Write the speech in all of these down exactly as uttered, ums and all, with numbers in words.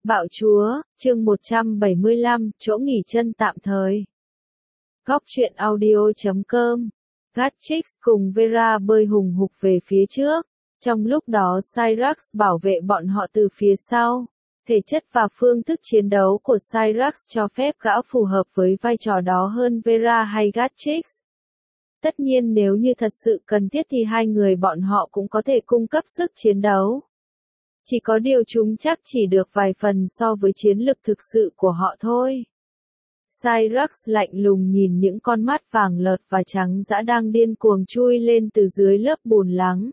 Bạo chúa, chương một trăm bảy mươi lăm, chỗ nghỉ chân tạm thời. Góc truyện audio chấm com. Gatchix cùng Vera bơi hùng hục về phía trước. Trong lúc đó Cyrax bảo vệ bọn họ từ phía sau. Thể chất và phương thức chiến đấu của Cyrax cho phép gã phù hợp với vai trò đó hơn Vera hay Gatchix. Tất nhiên nếu như thật sự cần thiết thì hai người bọn họ cũng có thể cung cấp sức chiến đấu. Chỉ có điều chúng chắc chỉ được vài phần so với chiến lực thực sự của họ thôi. Cyrax lạnh lùng nhìn những con mắt vàng lợt và trắng dã đang điên cuồng chui lên từ dưới lớp bùn lắng.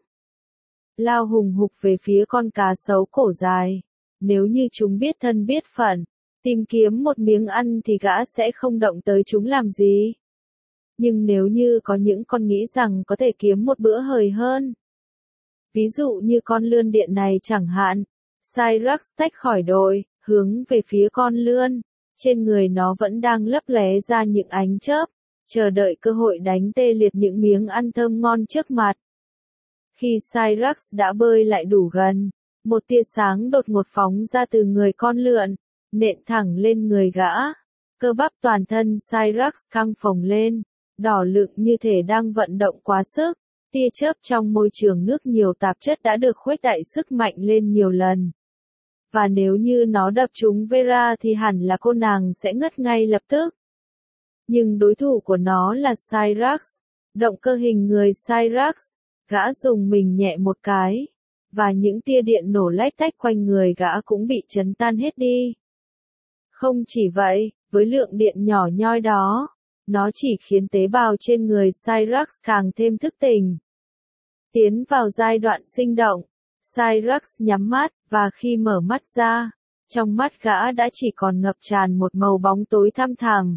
Lao hùng hục về phía con cá sấu cổ dài. Nếu như chúng biết thân biết phận, tìm kiếm một miếng ăn thì gã sẽ không động tới chúng làm gì. Nhưng nếu như có những con nghĩ rằng có thể kiếm một bữa hời hơn. Ví dụ như con lươn điện này chẳng hạn. Cyrax tách khỏi đội, hướng về phía con lươn. Trên người nó vẫn đang lấp lé ra những ánh chớp, chờ đợi cơ hội đánh tê liệt những miếng ăn thơm ngon trước mặt. Khi Cyrax đã bơi lại đủ gần, một tia sáng đột ngột phóng ra từ người con lượn, nện thẳng lên người gã. Cơ bắp toàn thân Cyrax căng phồng lên, đỏ lựng như thể đang vận động quá sức. Tia chớp trong môi trường nước nhiều tạp chất đã được khuếch đại sức mạnh lên nhiều lần. Và nếu như nó đập trúng Vera thì hẳn là cô nàng sẽ ngất ngay lập tức. Nhưng đối thủ của nó là Cyrax. Động cơ hình người Cyrax. Gã dùng mình nhẹ một cái. Và những tia điện nổ lách tách quanh người gã cũng bị chấn tan hết đi. Không chỉ vậy, với lượng điện nhỏ nhoi đó, nó chỉ khiến tế bào trên người Cyrax càng thêm thức tỉnh. Tiến vào giai đoạn sinh động, Cyrax nhắm mắt, và khi mở mắt ra, trong mắt gã đã chỉ còn ngập tràn một màu bóng tối thăm thẳm.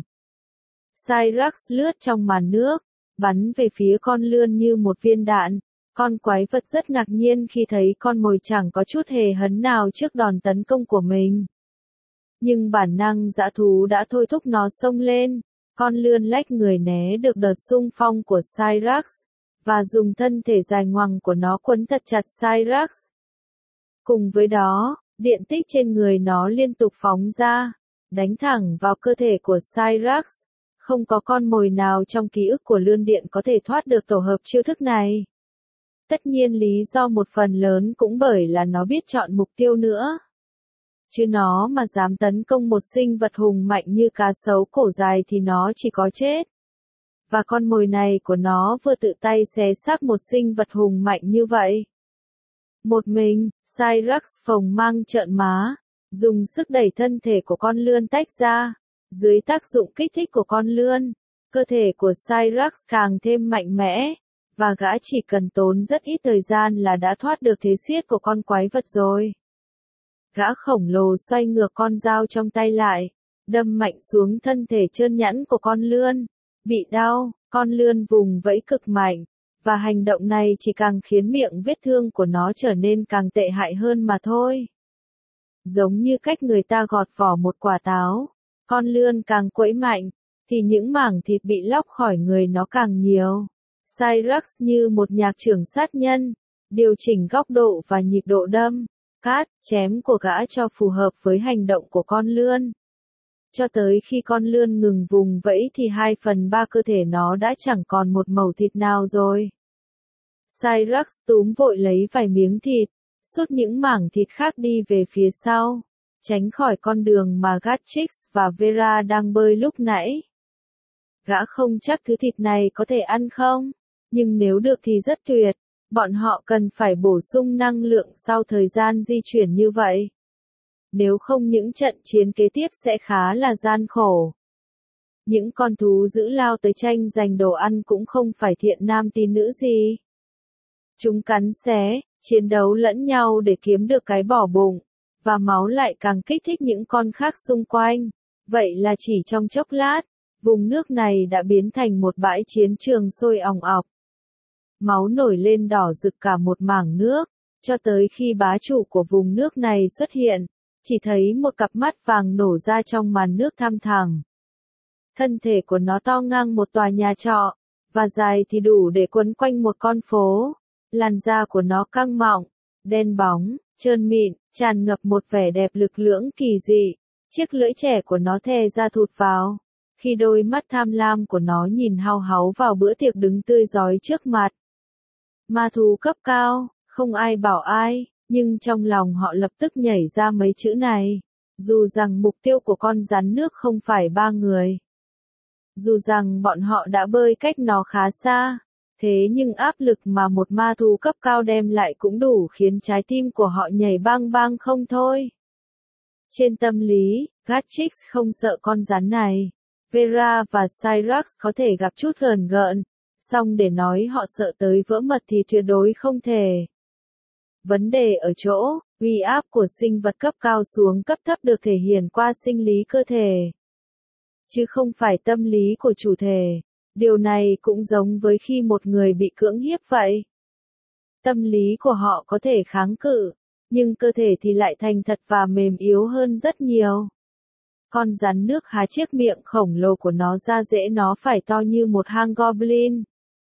Cyrax lướt trong màn nước, bắn về phía con lươn như một viên đạn. Con quái vật rất ngạc nhiên khi thấy con mồi chẳng có chút hề hấn nào trước đòn tấn công của mình. Nhưng bản năng dã thú đã thôi thúc nó xông lên. Con lươn lách người né được đợt xung phong của Cyrax, và dùng thân thể dài ngoằng của nó quấn thật chặt Cyrax. Cùng với đó, điện tích trên người nó liên tục phóng ra, đánh thẳng vào cơ thể của Cyrax. Không có con mồi nào trong ký ức của lươn điện có thể thoát được tổ hợp chiêu thức này. Tất nhiên lý do một phần lớn cũng bởi là nó biết chọn mục tiêu nữa. Chứ nó mà dám tấn công một sinh vật hùng mạnh như cá sấu cổ dài thì nó chỉ có chết. Và con mồi này của nó vừa tự tay xé xác một sinh vật hùng mạnh như vậy. Một mình, Cyrax phồng mang trợn má, dùng sức đẩy thân thể của con lươn tách ra. Dưới tác dụng kích thích của con lươn, cơ thể của Cyrax càng thêm mạnh mẽ, và gã chỉ cần tốn rất ít thời gian là đã thoát được thế siết của con quái vật rồi. Gã khổng lồ xoay ngược con dao trong tay lại, đâm mạnh xuống thân thể trơn nhẵn của con lươn. Bị đau, con lươn vùng vẫy cực mạnh, và hành động này chỉ càng khiến miệng vết thương của nó trở nên càng tệ hại hơn mà thôi. Giống như cách người ta gọt vỏ một quả táo, con lươn càng quẫy mạnh, thì những mảng thịt bị lóc khỏi người nó càng nhiều. Cyrax như một nhạc trưởng sát nhân, điều chỉnh góc độ và nhịp độ đâm, cát, chém của gã cho phù hợp với hành động của con lươn. Cho tới khi con lươn ngừng vùng vẫy thì hai phần ba cơ thể nó đã chẳng còn một mẩu thịt nào rồi. Cyrax túm vội lấy vài miếng thịt, sút những mảng thịt khác đi về phía sau, tránh khỏi con đường mà Gatchix và Vera đang bơi lúc nãy. Gã không chắc thứ thịt này có thể ăn không, nhưng nếu được thì rất tuyệt. Bọn họ cần phải bổ sung năng lượng sau thời gian di chuyển như vậy. Nếu không những trận chiến kế tiếp sẽ khá là gian khổ. Những con thú dữ lao tới tranh giành đồ ăn cũng không phải thiện nam tín nữ gì. Chúng cắn xé, chiến đấu lẫn nhau để kiếm được cái bỏ bụng, và máu lại càng kích thích những con khác xung quanh. Vậy là chỉ trong chốc lát, vùng nước này đã biến thành một bãi chiến trường sôi òng ọc. Máu nổi lên đỏ rực cả một mảng nước, cho tới khi bá chủ của vùng nước này xuất hiện, chỉ thấy một cặp mắt vàng nổ ra trong màn nước thăm thẳm. Thân thể của nó to ngang một tòa nhà trọ, và dài thì đủ để quấn quanh một con phố. Làn da của nó căng mọng, đen bóng, trơn mịn, tràn ngập một vẻ đẹp lực lưỡng kỳ dị. Chiếc lưỡi trẻ của nó thè ra thụt vào, khi đôi mắt tham lam của nó nhìn hao háu vào bữa tiệc đứng tươi rói trước mặt. Ma thú cấp cao, không ai bảo ai, nhưng trong lòng họ lập tức nhảy ra mấy chữ này. Dù rằng mục tiêu của con rắn nước không phải ba người. Dù rằng bọn họ đã bơi cách nó khá xa. Thế nhưng áp lực mà một ma thú cấp cao đem lại cũng đủ khiến trái tim của họ nhảy bang bang không thôi. Trên tâm lý, Gatchix không sợ con rắn này. Vera và Cyrax có thể gặp chút hờn gợn, song để nói họ sợ tới vỡ mật thì tuyệt đối không thể. Vấn đề ở chỗ, uy áp của sinh vật cấp cao xuống cấp thấp được thể hiện qua sinh lý cơ thể, chứ không phải tâm lý của chủ thể. Điều này cũng giống với khi một người bị cưỡng hiếp vậy. Tâm lý của họ có thể kháng cự, nhưng cơ thể thì lại thành thật và mềm yếu hơn rất nhiều. Con rắn nước há chiếc miệng khổng lồ của nó ra dễ nó phải to như một hang goblin.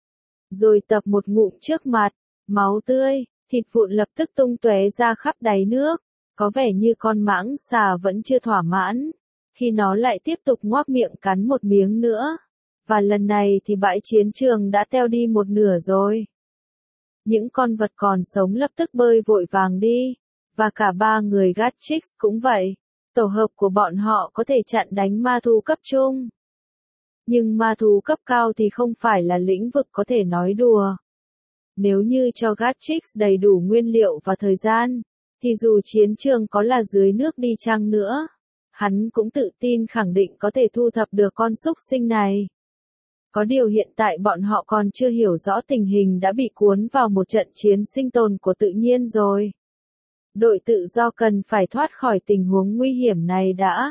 Rồi tập một ngụm trước mặt, máu tươi, thịt vụn lập tức tung tóe ra khắp đáy nước. Có vẻ như con mãng xà vẫn chưa thỏa mãn, khi nó lại tiếp tục ngoác miệng cắn một miếng nữa. Và lần này thì bãi chiến trường đã teo đi một nửa rồi. Những con vật còn sống lập tức bơi vội vàng đi, và cả ba người Gatchix cũng vậy. Tổ hợp của bọn họ có thể chặn đánh ma thú cấp trung. Nhưng ma thú cấp cao thì không phải là lĩnh vực có thể nói đùa. Nếu như cho Gatchix đầy đủ nguyên liệu và thời gian, thì dù chiến trường có là dưới nước đi chăng nữa, hắn cũng tự tin khẳng định có thể thu thập được con súc sinh này. Có điều hiện tại bọn họ còn chưa hiểu rõ tình hình đã bị cuốn vào một trận chiến sinh tồn của tự nhiên rồi. Đội tự do cần phải thoát khỏi tình huống nguy hiểm này đã.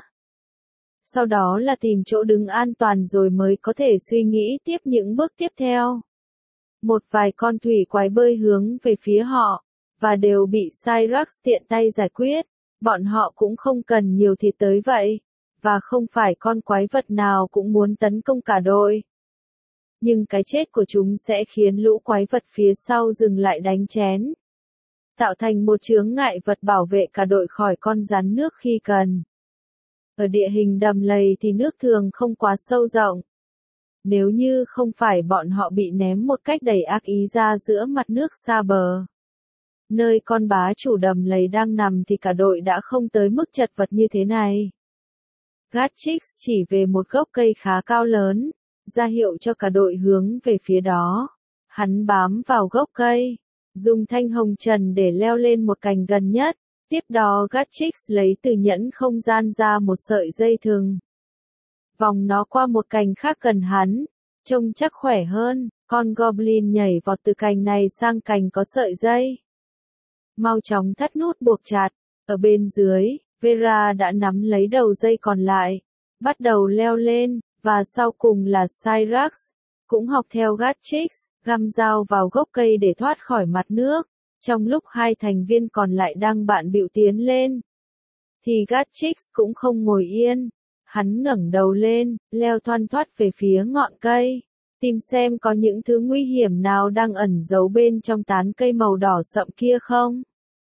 Sau đó là tìm chỗ đứng an toàn rồi mới có thể suy nghĩ tiếp những bước tiếp theo. Một vài con thủy quái bơi hướng về phía họ, và đều bị Cyrax tiện tay giải quyết. Bọn họ cũng không cần nhiều thịt tới vậy, và không phải con quái vật nào cũng muốn tấn công cả đội. Nhưng cái chết của chúng sẽ khiến lũ quái vật phía sau dừng lại đánh chén, tạo thành một chướng ngại vật bảo vệ cả đội khỏi con rắn nước khi cần. Ở địa hình đầm lầy thì nước thường không quá sâu rộng. Nếu như không phải bọn họ bị ném một cách đầy ác ý ra giữa mặt nước xa bờ, nơi con bá chủ đầm lầy đang nằm thì cả đội đã không tới mức chật vật như thế này. Gatchix chỉ về một gốc cây khá cao lớn, ra hiệu cho cả đội hướng về phía đó. Hắn bám vào gốc cây, dùng thanh hồng trần để leo lên một cành gần nhất. Tiếp đó Gatchix lấy từ nhẫn không gian ra một sợi dây thừng, vòng nó qua một cành khác gần hắn, trông chắc khỏe hơn. Con goblin nhảy vọt từ cành này sang cành có sợi dây, mau chóng thắt nút buộc chặt. Ở bên dưới, Vera đã nắm lấy đầu dây còn lại, bắt đầu leo lên, và sau cùng là Cyrax, cũng học theo Gatchix, găm dao vào gốc cây để thoát khỏi mặt nước. Trong lúc hai thành viên còn lại đang bận bịu tiến lên, thì Gatchix cũng không ngồi yên. Hắn ngẩng đầu lên, leo thoăn thoắt về phía ngọn cây, tìm xem có những thứ nguy hiểm nào đang ẩn giấu bên trong tán cây màu đỏ sậm kia không.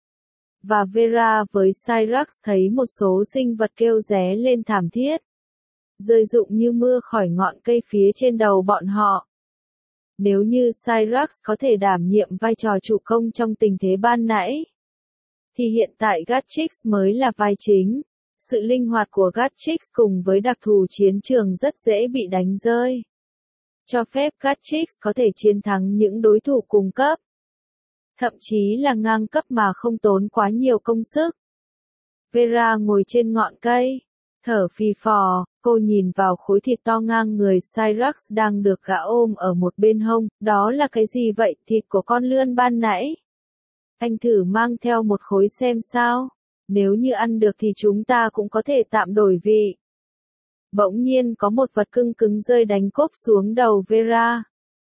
Và Vera với Cyrax thấy một số sinh vật kêu ré lên thảm thiết, rơi rụng như mưa khỏi ngọn cây phía trên đầu bọn họ. Nếu như Cyrax có thể đảm nhiệm vai trò chủ công trong tình thế ban nãy, thì hiện tại Gatchix mới là vai chính. Sự linh hoạt của Gatchix cùng với đặc thù chiến trường rất dễ bị đánh rơi, cho phép Gatchix có thể chiến thắng những đối thủ cùng cấp, thậm chí là ngang cấp mà không tốn quá nhiều công sức. Vera ngồi trên ngọn cây, thở phì phò, cô nhìn vào khối thịt to ngang người Cyrax đang được gã ôm ở một bên hông. Đó là cái gì vậy? Thịt của con lươn ban nãy. Anh thử mang theo một khối xem sao. Nếu như ăn được thì chúng ta cũng có thể tạm đổi vị. Bỗng nhiên có một vật cưng cứng rơi đánh cốp xuống đầu Vera.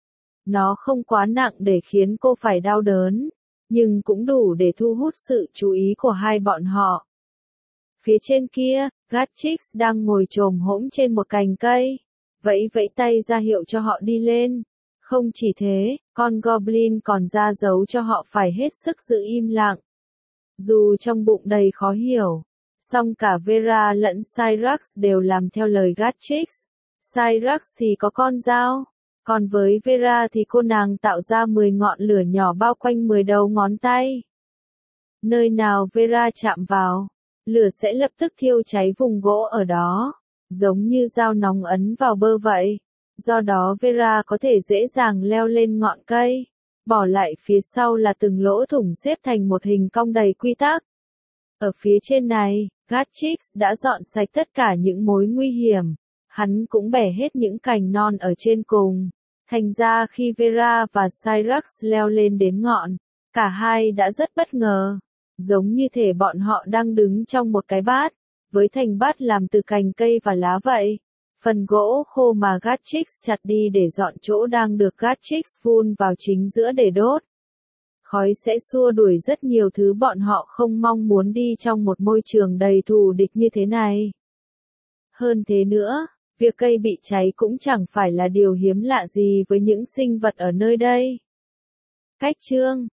Nó không quá nặng để khiến cô phải đau đớn, nhưng cũng đủ để thu hút sự chú ý của hai bọn họ. Phía trên kia, Gatchix đang ngồi chồm hổm trên một cành cây, vẫy vẫy tay ra hiệu cho họ đi lên. Không chỉ thế, con goblin còn ra dấu cho họ phải hết sức giữ im lặng. Dù trong bụng đầy khó hiểu, song cả Vera lẫn Syrax đều làm theo lời Gatchix. Syrax thì có con dao, còn với Vera thì cô nàng tạo ra mười ngọn lửa nhỏ bao quanh mười đầu ngón tay. Nơi nào Vera chạm vào, lửa sẽ lập tức thiêu cháy vùng gỗ ở đó, giống như dao nóng ấn vào bơ vậy. Do đó Vera có thể dễ dàng leo lên ngọn cây, bỏ lại phía sau là từng lỗ thủng xếp thành một hình cong đầy quy tắc. Ở phía trên này, Gatchix đã dọn sạch tất cả những mối nguy hiểm, hắn cũng bẻ hết những cành non ở trên cùng. Thành ra khi Vera và Syrax leo lên đến ngọn, cả hai đã rất bất ngờ, giống như thể bọn họ đang đứng trong một cái bát, với thành bát làm từ cành cây và lá vậy. Phần gỗ khô mà Gatchix chặt đi để dọn chỗ đang được Gatchix vun vào chính giữa để đốt. Khói sẽ xua đuổi rất nhiều thứ bọn họ không mong muốn đi trong một môi trường đầy thù địch như thế này. Hơn thế nữa, việc cây bị cháy cũng chẳng phải là điều hiếm lạ gì với những sinh vật ở nơi đây. Cách chương